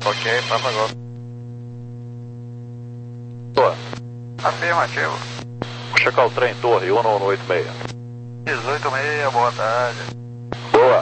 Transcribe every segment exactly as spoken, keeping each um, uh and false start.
Ok, Papa Golf. Boa. Afirmativo. Vou checar o trem, torre, um um oito seis. dezoito e meia, boa tarde. Boa.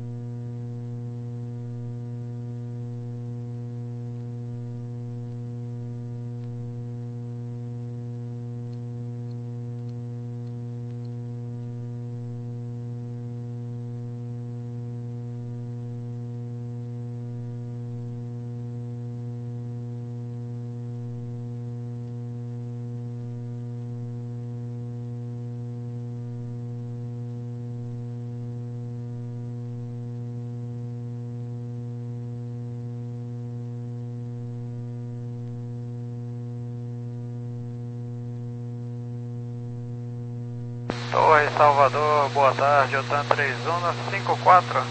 Torre Salvador, boa tarde, OTAN três um cinco quatro.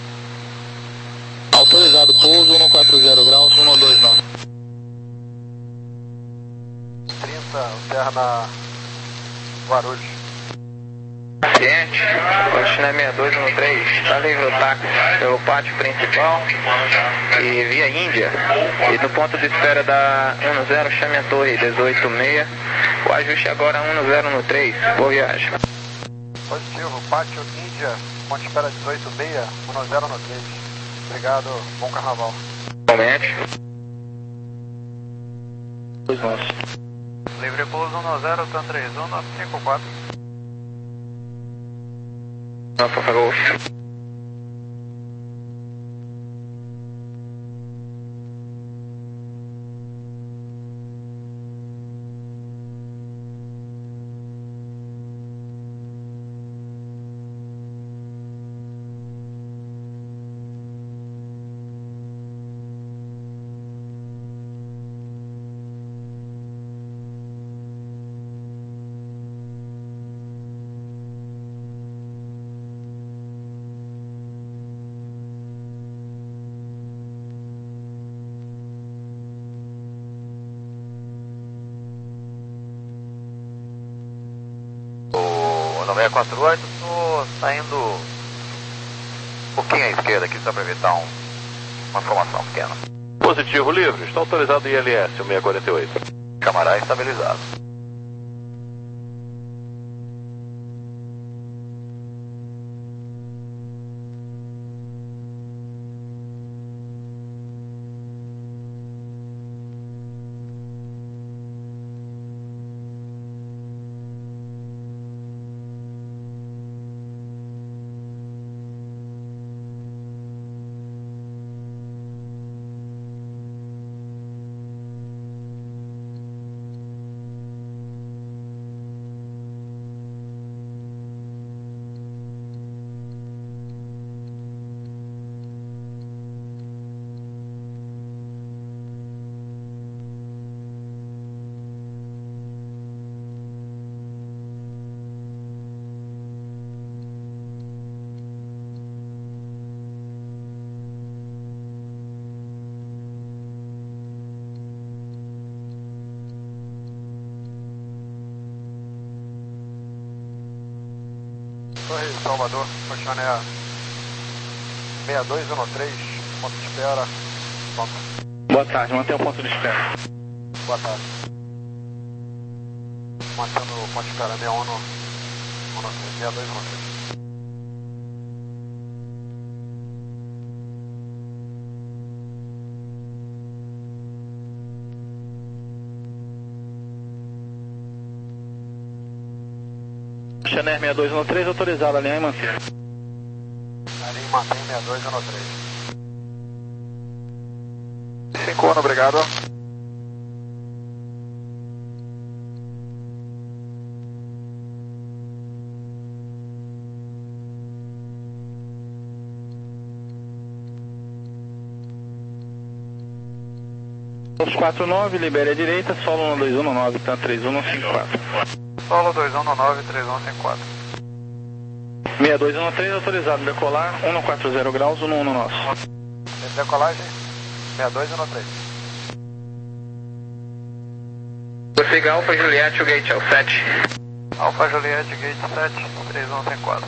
Autorizado pouso, um quatro zero graus, um dois nove. trinta, Terra Guarulhos. Ciente, China seis dois um três, está livre o táxi pelo pátio principal e via Índia. E no ponto de espera da um zero, chame a torre dezoito seis. O ajuste agora um zero um três. Boa viagem. Positivo, pátio Índia, ponto de espera dezoito seis, um zero um três. Obrigado, bom carnaval. Comente. Dois nove. Livre pouso um zero, OTAN três um cinco quatro. Não, por favor. No seis quatro oito, estou saindo um pouquinho à esquerda aqui, só para evitar um, uma formação pequena. Positivo livre, está autorizado I L S, o seis quatro oito. Camará estabilizado. Torre Salvador, Cochané seis dois um três, ponto de espera, pronto. Boa tarde, mantenha o ponto de espera. Boa tarde. Mantendo o ponto de espera seis um seis dois um três. China seis dois um três, autorizado, alinhar e manter. Alinha e mantém seis dois um três. cinco um, obrigado. Os quatro nove, libere a direita, solo um dois um nove, TAN três um cinco quatro. Solo dois um nove três um cinco quatro. seis dois um três, autorizado, decolar, um quatro zero graus, um um nosso. Decolagem, seis dois um três. Prossiga Alfa Juliette, o gate é o sete. Alfa Juliette, gate sete, três um cinco quatro.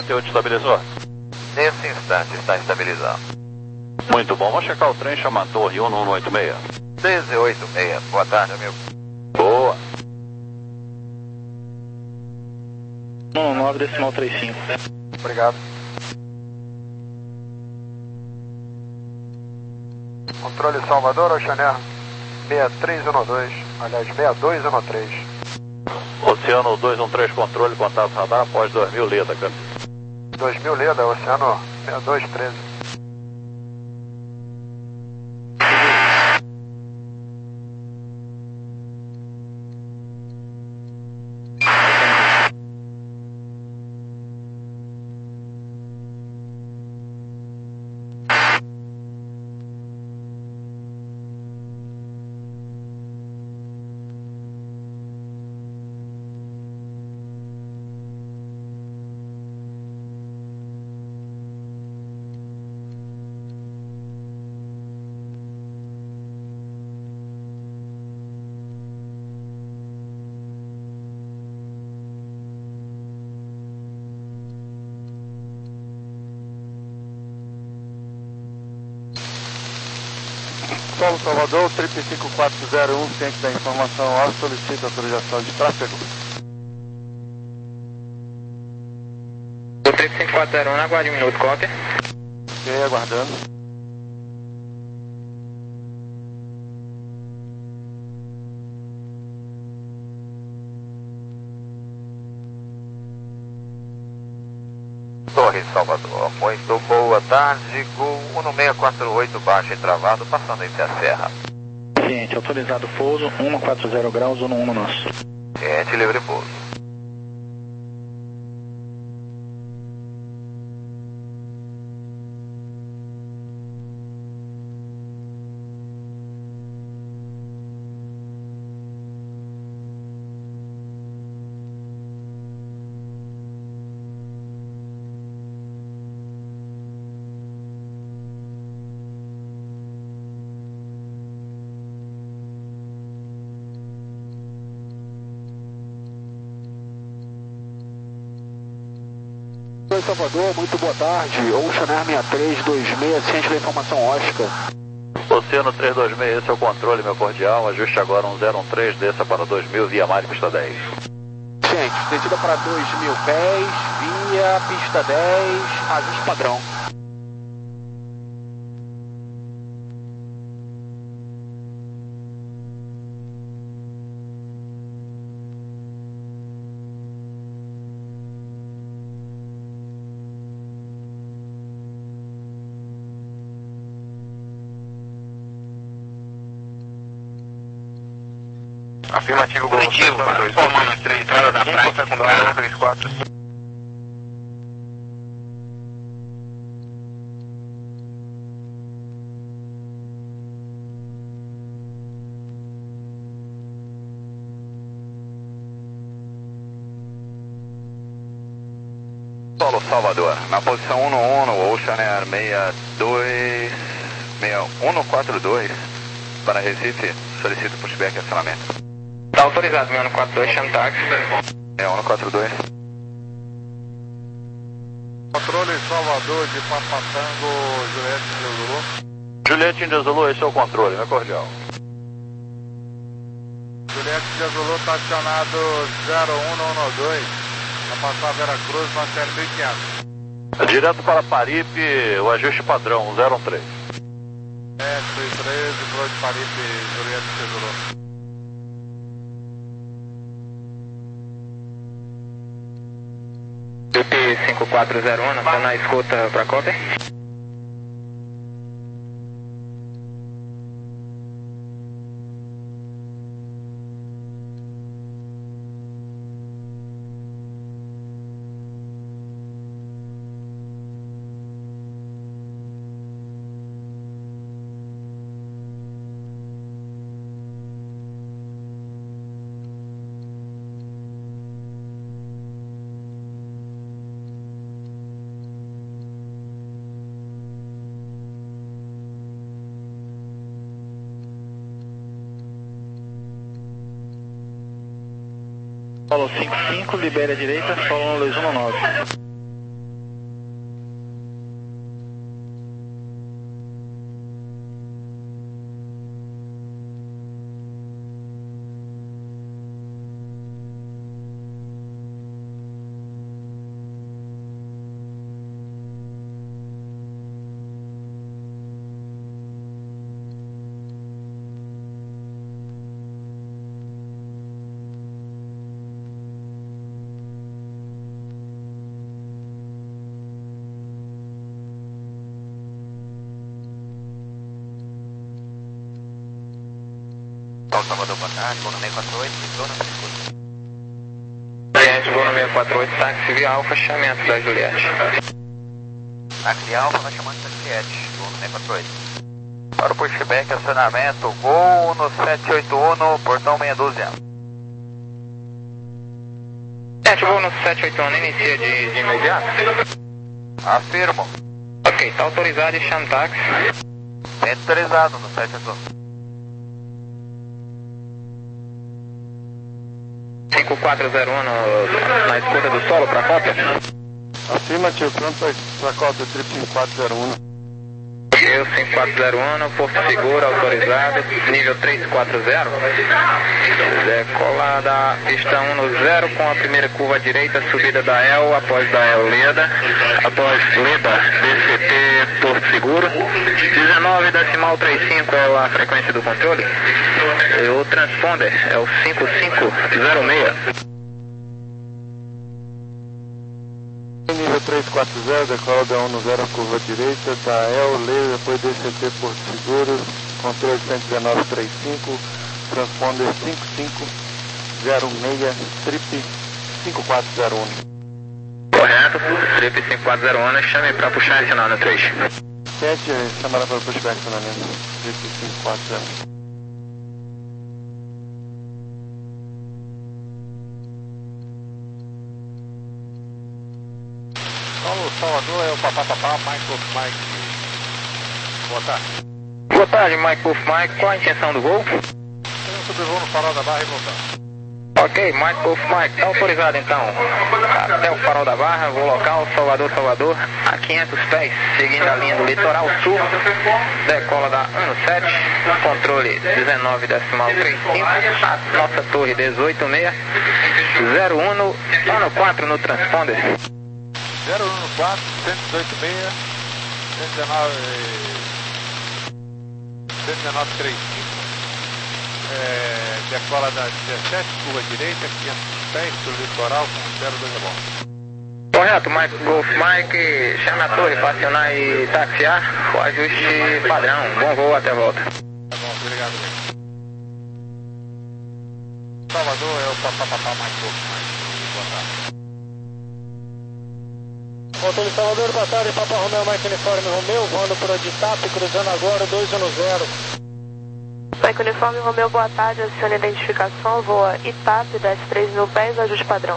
Teu estabilizou? Nesse instante está estabilizando. Muito bom, vamos checar o trem chamando Torre um um oito seis. treze oito seis, boa tarde, amigo. Boa. um nove decimal trinta e cinco. Obrigado. Controle Salvador, Oceaner seis três um dois, aliás, seis dois um três. Oceano dois um três, controle, contato radar, após dois mil Leda, cara. dois mil Leda, Oceano seis dois um três. Solo Salvador, trip cinco quatro zero um, ciente da informação, ó, solicita autorização de tráfego. O trip cinco quatro zero um, aguarde um minuto, copy. Ok, aguardando. Torre Salvador, muito boa tarde, Gol um seis quatro oito baixo e travado, passando entre a serra. Ciente, autorizado pouso, cento e quarenta graus, um um nosso. Ciente, livre pouso. Oi, Salvador, muito boa tarde. Oceaner seis três dois seis, ciente da informação Oscar. Oceano três dois seis, esse é o controle, meu cordial. Ajuste agora um zero um três, desça para dois mil, via mar e pista dez. Ciente, descida para dois mil pés, via pista dez, ajuste padrão. Afirmativo, positivo, formando três entrada da praia, secundária três quatro. Solo Salvador, na posição um um um, Oceaner seis dois, um quatro dois, para Recife, solicito pushback e acionamento. Está autorizado, meu um quatro dois, chama táxi. É, um quatro dois. Controle Salvador de Papatango, Juliette India Zulu. Juliette India Zulu, esse é o controle, meu cordial. Juliette India Zulu está acionado zero um um dois, para passar Vera Cruz, na série mil e quinhentos. Direto para Paripe, o ajuste padrão, um zero um três. É, três três, Pro de Paripe, Juliette India Zulu. U P cinco quatro zero um, está na escuta para cópia. Solo cinco cinco, libere a direita, solo um dois um nove. Solo Salvador, boa tarde, voo no seis quatro oito, retorno para escuta. Cliente, voo no seis quatro oito, táxi via Alfa, chamamento da Juliette. Táxi Alfa, nós chamamos da Juliette, voo no seis quatro oito. Para o pushback, acionamento, voo no sete oito um, portão meia dúzia. Cliente, voo no sete oito um, inicia de, de imediato. Afirmo. Ok, está autorizado e chama táxi. Autorizado no sete oito um. cinco quatro zero um no, na escuta do solo para cópia. Afirmativo, pronto para cópia, trip cinco quatro zero um. Eu cinco quatro zero um, Porto Seguro, autorizado, nível três quatro zero. Decola da pista um no zero com a primeira curva à direita, subida da E L, após da E L Leda, após Leda, D C T, Porto Seguro. dezenove decimal trinta e cinco é a frequência do controle. E o transponder é o cinco cinco zero seis. Nível três quatro zero, decola da um no zero, curva direita, da E L, Leda, depois D C T Porto Seguro, controle cento e dezenove trinta e cinco, transponder cinco cinco zero seis, trip cinco quatro zero um. Correto, trip cinco quatro zero um, chame para puxar esse sinal no três. sete, chamará para o pushback, finalmente, trip cinco quatro zero um. Solo Salvador é o papapá, Michael Mike. Boa tarde. Boa tarde, Mike Wolf Mike. Qual a intenção do voo? Fazendo sobrevoo no Farol da Barra e voltando. Ok, Mike Wolf Mike. Está autorizado então. Até o Farol da Barra, voo local, Salvador, Salvador, a quinhentos pés, seguindo a linha do litoral sul. Decola da um no sete, controle dezenove decimal trinta e cinco, a nossa torre dezoito seis, zero um no ano quatro no transponder. zero um quatro, cento e dezoito seis, cento e dezenove, cento e dezenove trinta e cinco, é, decola da dezessete, curva direita, quinhentos pés, do litoral com zero dois a bordo. Correto, Mike Golf Mike, chame a torre para acionar e taxiar, o ajuste padrão, bom voo, até a volta. Tá bom, obrigado. Salvador é o papapá Mike Golf Mike, boa tarde. Controle Salvador, boa tarde, Papa Romeo, Mike Uniforme Romeu, voando por Oditap, cruzando agora dois um zero. Mike Uniforme Romeu, boa tarde, acione a identificação, voa Itap, desce três mil pés, ajuste padrão.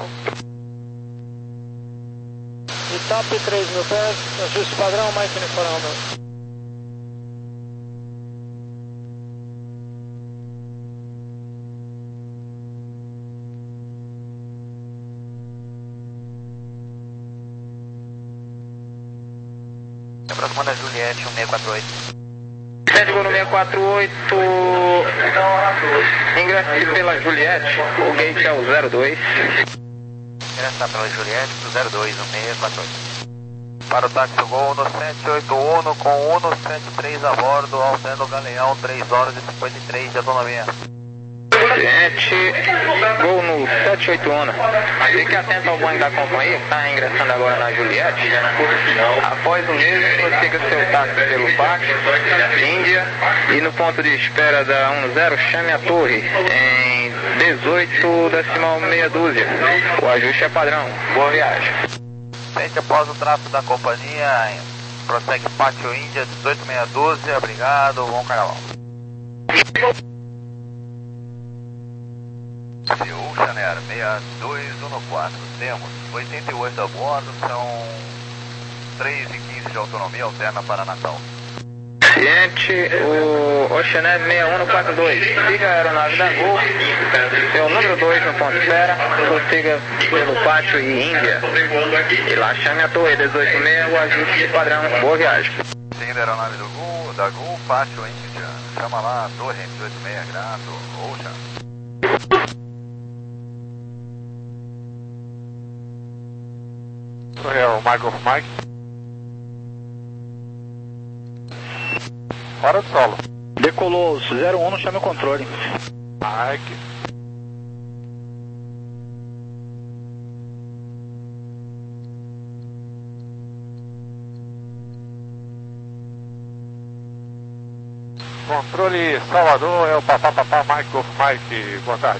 Itap, três mil pés, ajuste padrão, Mike Uniforme Romeu. Aproximando a Juliette, um seis quatro oito. Sete no seis quatro oito, ingresse pela Juliette, o gate é o zero dois. Ingressar pela Juliette, do zero dois, um seis quatro oito. Para o táxi Gol no sete oito um, com um no sete três a bordo, alternando o Galeão, três horas e cinquenta e três de autonomia. Cliente, Gol no sete oito um. Fique atento ao banco da companhia, que está ingressando agora na Juliette. Após o mesmo, prossiga seu táxi pelo pátio, Índia, e no ponto de espera da um zero, chame a torre em dezoito decimal meia dúzia. O ajuste é padrão. Boa viagem. Frente após o tráfego da companhia, prossegue Pátio Índia, dezoito meia dúzia, obrigado, bom carnaval. Seul Chanel seis dois um quatro, temos oitenta e oito a bordo, são três e quinze de autonomia, alterna para Natal. Cliente, o Oceanet seis um quatro dois, siga a aeronave da Gol, é o número dois no ponto de espera, prossiga pelo pátio e Índia, e lá chame a torre dezoito seis, o ajuste padrão, boa viagem. Seguindo a aeronave do Gol, da Gol, pátio Índia, chama lá a torre dezoito seis, grato, Ocean. É o Michael Mike. Fora do solo. Decolou zero um, chame o controle. Mike. Controle Salvador, é o Papá Papá Mike Golf Mike, boa tarde.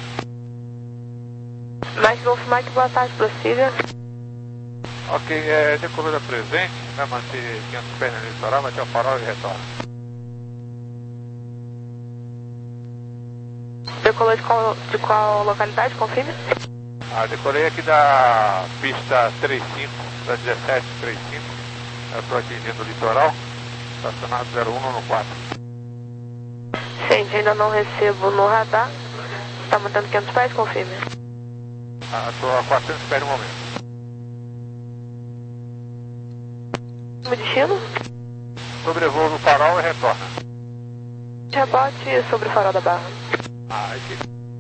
Mike Golf Mike, boa tarde, prossiga. Ok, é decolada presente, vai manter quinhentos pés no litoral, vai ter o farol e retorna. Decolou de qual, de qual localidade, confirme? Ah, decolei aqui da pista trinta e cinco, da dezessete trinta e cinco, eu estou atingindo o litoral, estacionado zero um no quatro. Gente, ainda não recebo no radar. Está mantendo quinhentos pés, confirme. Ah, estou a quatrocentos pés no momento. No destino? Sobrevoo no farol e retorna. Rebote sobre o farol da Barra. Ah, aqui.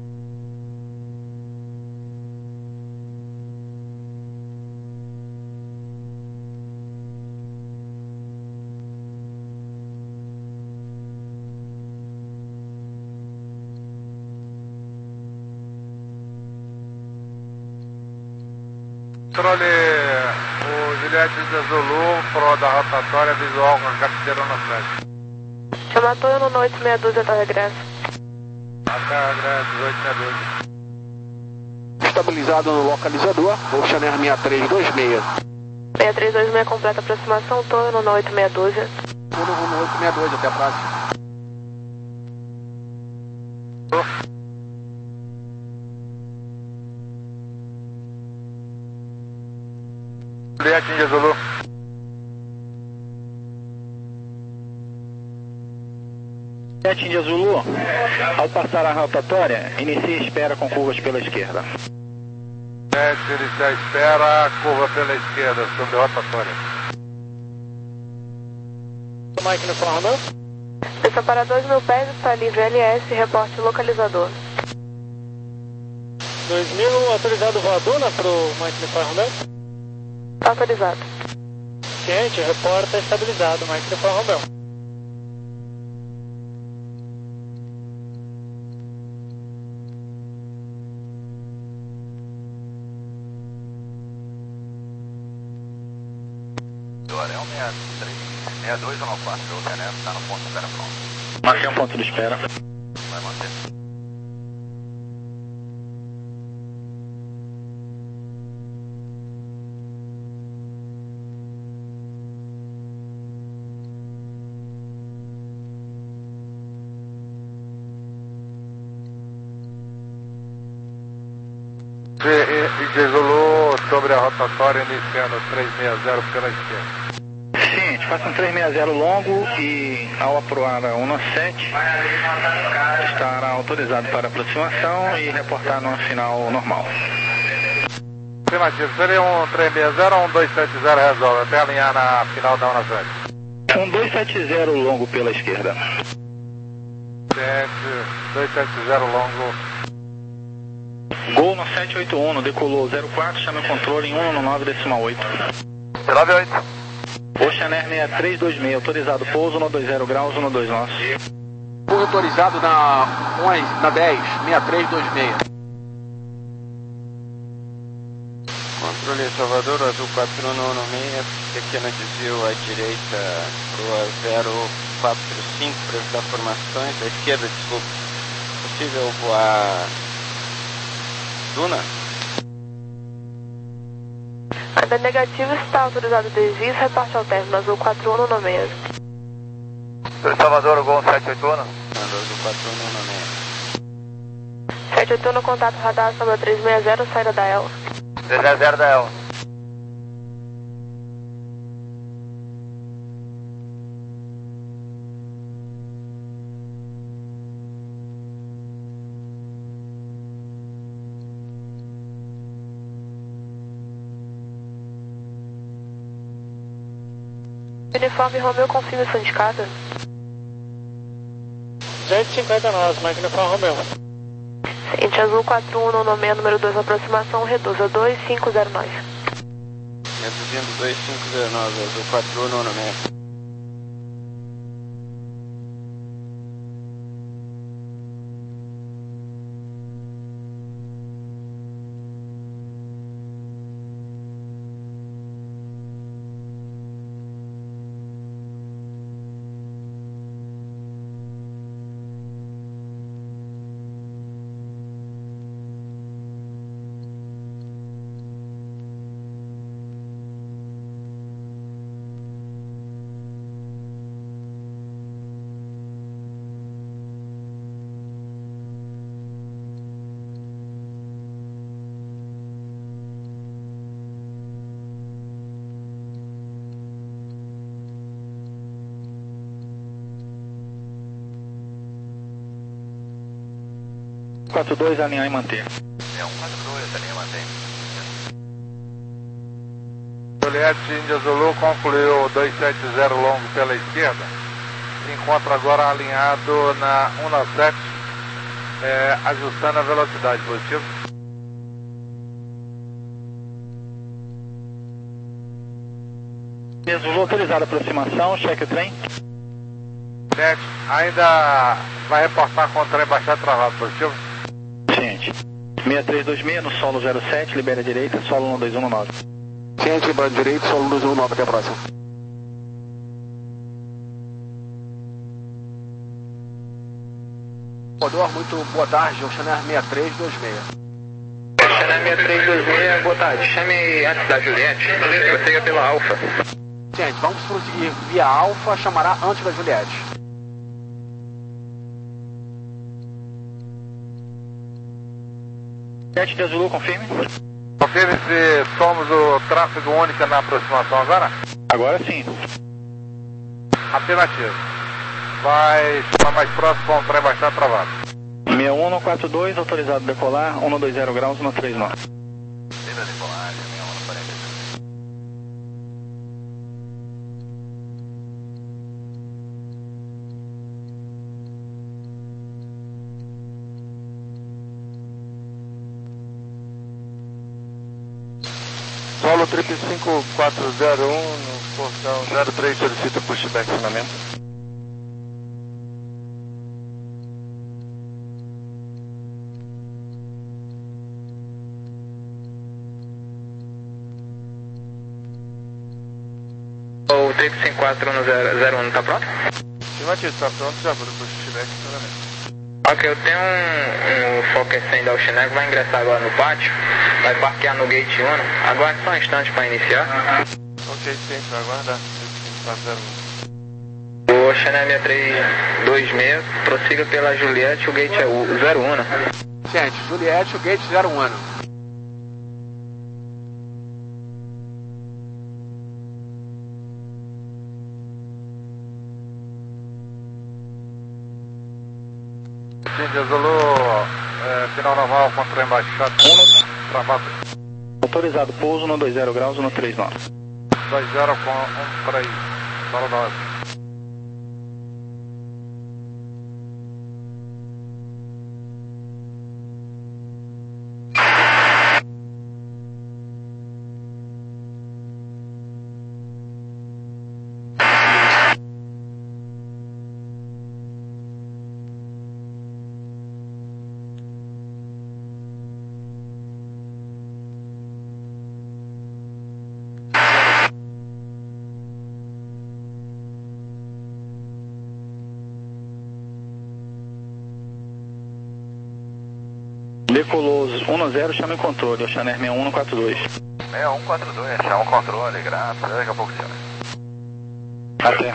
Controle o Juliette de Zulu, pro da rotatória visual com a cabeceira na frente. Chama Antônio no oito seis dois até o regresso. Até regresso, dezoito sessenta e dois. Estabilizado no localizador, vou Chanel sessenta e três dois seis. seis três dois seis, completa aproximação, Antônio no oito seis dois. Antônio no oito seis dois, até a próxima. Juliette de Zulu. Juliette de Zulu, ao passar a rotatória, inicie a espera com curvas pela esquerda. sete, ele já espera a curva pela esquerda sobre a rotatória. Mike no Farmão. Desça para dois mil pés, está livre L S, reporte localizador. dois mil, autorizado voadora para o Mike no Farmão. Está autorizado. Ciente, reporta estabilizado, Mike no Farmão. É um sessenta e três, sessenta e dois ou não quatro, o René está no ponto de espera pronto. Marquei um ponto de espera. Vai manter. de Zulu sobre a rotatória iniciando três seis zero pela esquerda. Ciente, faça um três seis zero longo e ao aproar a um sete estará autorizado para aproximação e reportar no final normal. Afirmativo, seria um três seis zero ou um dois sete zero resolve, até alinhar na final da um sete. Um dois sete zero longo pela esquerda. dois sete zero longo. Gol no sete oito um, decolou zero quatro, chama o controle em um no nove decimal oito. nove oito. Oceaner sessenta e três dois seis, autorizado pouso no dois zero graus, no dois nós. Pouso autorizado na, na dez, sessenta e três dois seis. Controle Salvador, azul quatro nove seis, pequeno desvio à direita rua zero quatro cinco para evitar formações, à esquerda, desculpe. Possível voar Duna? Ainda negativo, está autorizado desvio, reporte ao término, azul quatro um nove seis. Salvador, Gol sete oito um. Azul quatro um nove seis. sete oito um, contato radar sobre três seis zero, saída da E L. três seis zero da E L. Uniforme Romeu, confirme sua indicada. duzentos e cinquenta nós, Mike Uniforme Romeu. Ciente, azul quatro um nove seis, número dois, aproximação, reduza dois cinco zero nove. Reduzindo dois cinco zero nove, azul quatro um nove seis. quatro dois, alinhar e manter. seis um quatro dois, alinhar e manter. Juliette Índia Zulu concluiu dois sete zero longo pela esquerda. Se encontra agora alinhado na um sete, é, ajustando a velocidade. Positivo. Zulu autorizado a aproximação, cheque o trem. sete, ainda vai reportar com o trem baixado travado. Positivo. Ciente. seis três dois seis no solo zero sete, libera a direita, solo um dois um nove. Ciente, libera a direita, solo um dois um nove, até a próxima. Equador, muito boa tarde, Oceaner seis três dois seis. Oceaner seis três dois seis, boa tarde. Chame antes da Juliette, prossiga pela Alfa. Gente, vamos prosseguir via Alfa, chamará antes da Juliette. sete de Zulu, confirme. Confirme se somos o tráfego único na aproximação agora? Agora sim. Afirmativo. Vai chamar mais próximo com o trem baixado travado. seis um quatro dois, autorizado a decolar, um dois zero graus, um três nove. Livre decolagem, seis um quarenta e dois. Solo triplo cinco quatro zero um no portão zero três, solicita pushback acionamento. O triplo cinco quatro um zero um tá pronto? Afirmativo, está pronto, já vou depois pushback acionamento. Ok, eu tenho um, um Fokker cem da Oceaner que vai ingressar agora no pátio, vai parquear no gate um, aguarde só um instante para iniciar. Ok, sim, vai aguardar. O Oceaner seis três dois seis, prossiga pela Juliette, o gate é o zero um. Gente, Juliette, o gate zero um. Índia Zulu, é, final normal com o trem baixado. um, travado. Autorizado, pouso no dois zero graus, no três nove. dois zero com um três, solo nove. Decolou um zero, chama em controle, Oceaner seis um quatro dois. seis um quatro dois, chama o controle, graças, daqui a pouco chama. Até.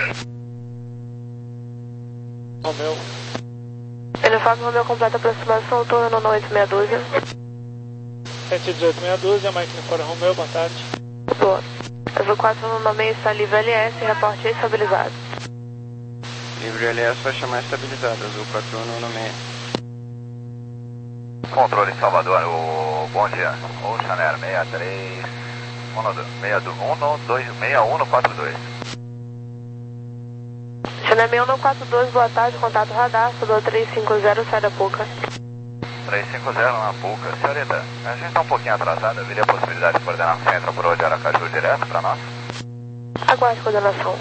Romeu. Uniforme Romeu completa aproximação, torno no oito seis dois. sete dezoito seis doze, a máquina fora Romeu, boa tarde. Boa. Azul quatro no nome está livre L S, reporte estabilizado. Livre L S vai chamar estabilizado, Azul quatro no nome. Controle Salvador, o bom dia. Oceaner seis três um dois seis um quatro dois. Oceaner seis um quatro dois, boa tarde, contato radar, Sudor três cinco zero, sai da Puca. três cinco zero na Puca. Senhorita, a gente está um pouquinho atrasada, haveria a possibilidade de coordenar o centro por onde Aracaju direto para nós? Aguarde coordenação.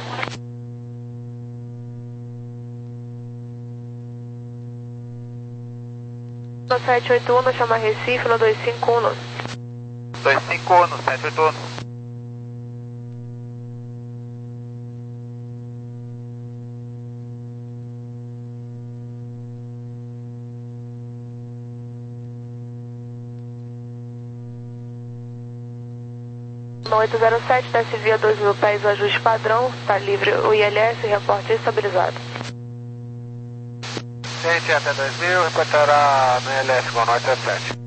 No sete oito um, chama Recife, no dois cinco um. dois cinco um, sete oito um. No oito zero sete, desce via dois mil pés, o ajuste padrão, está livre o I L S, reporte estabilizado. Gente, até dois mil, reportará no I L S com nós até sete.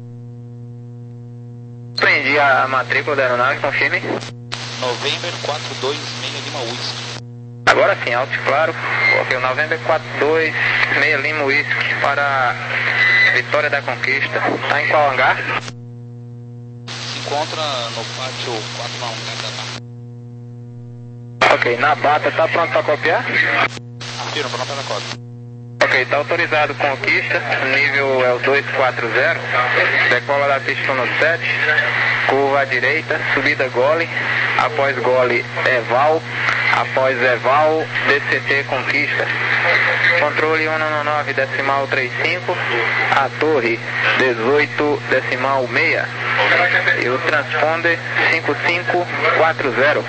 Prendi a matrícula da aeronave, confirme. November quatro dois seis Lima Whisky. Agora sim, alto e claro. Ok, o November quatro dois seis Lima Whisky para Vitória da Conquista. Tá em qual hangar? Se encontra no pátio quatro um um da Bata. Ok, na Bata, tá pronto para copiar? Afirma, pronto para cópia. Ok, tá autorizado Conquista, nível é o dois quatro zero, decola da pista um sete, curva à direita, subida gole, após gole Eval, após Eval, D C T Conquista. Controle um nove decimal trinta e cinco, a torre dezoito decimal seis e o transponder cinco cinco quatro zero.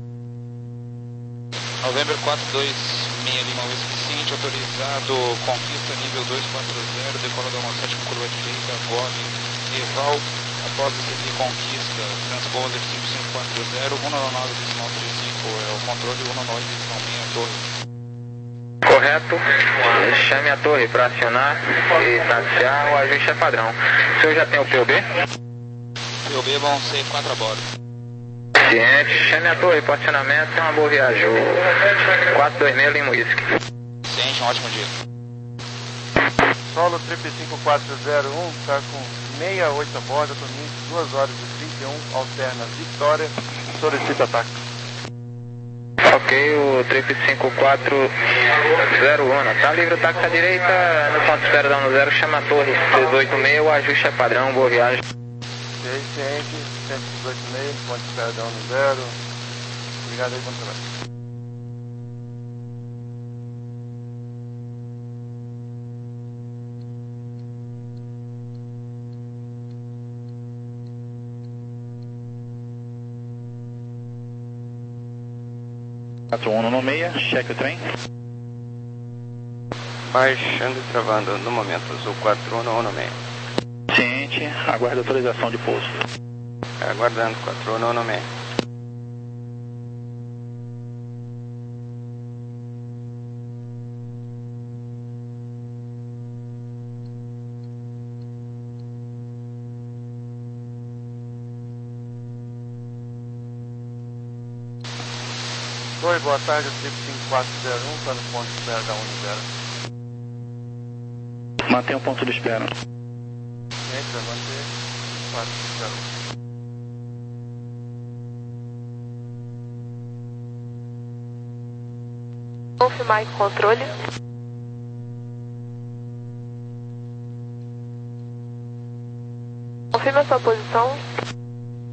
Novembro quatro dois seis Lima Whisky Cindy, autorizado Conquista nível dois quatro zero, decola da um sete com curva direita, gole, Eval, após D C T Conquista, transponder cinco cinco quatro zero, um nove decimal trinta e cinco, é o controle um nove decimal seis, a torre. Correto, chame a torre para acionar e taxiar, o ajuste é padrão. O senhor já tem o P O B? P O B vão ser quatro a bordo. Ciente, chame a torre para acionamento e uma boa viagem. quatro dois seis Lima Whisky. Ciente, um ótimo dia. Solo triplo cinco quatro zero um, está com sessenta e oito a bordo, atualmente duas horas e trinta e um, alterna Vitória, solicita ataque. Ok, o triplo cinco quatro zero um, tá livre o táxi à direita, no ponto de espera da um zero, chama a torre dezoito seis, o ajuste é padrão, boa viagem. Ok, ciente, cento e dezoito seis, ponto de espera da um zero, obrigado aí, bom trabalho. quatro um no meia, cheque o trem. Baixando e travando no momento, azul quatro um no meia. Ciente, aguarda autorização de pouso. Aguardando quatro um no meia. Oi, boa tarde, triplo cinco quatro zero um, está no ponto de espera da um zero. Mantenha o ponto de espera. Gente, vai manter quatro zero um. Confirmar em controle. Confirma a sua posição.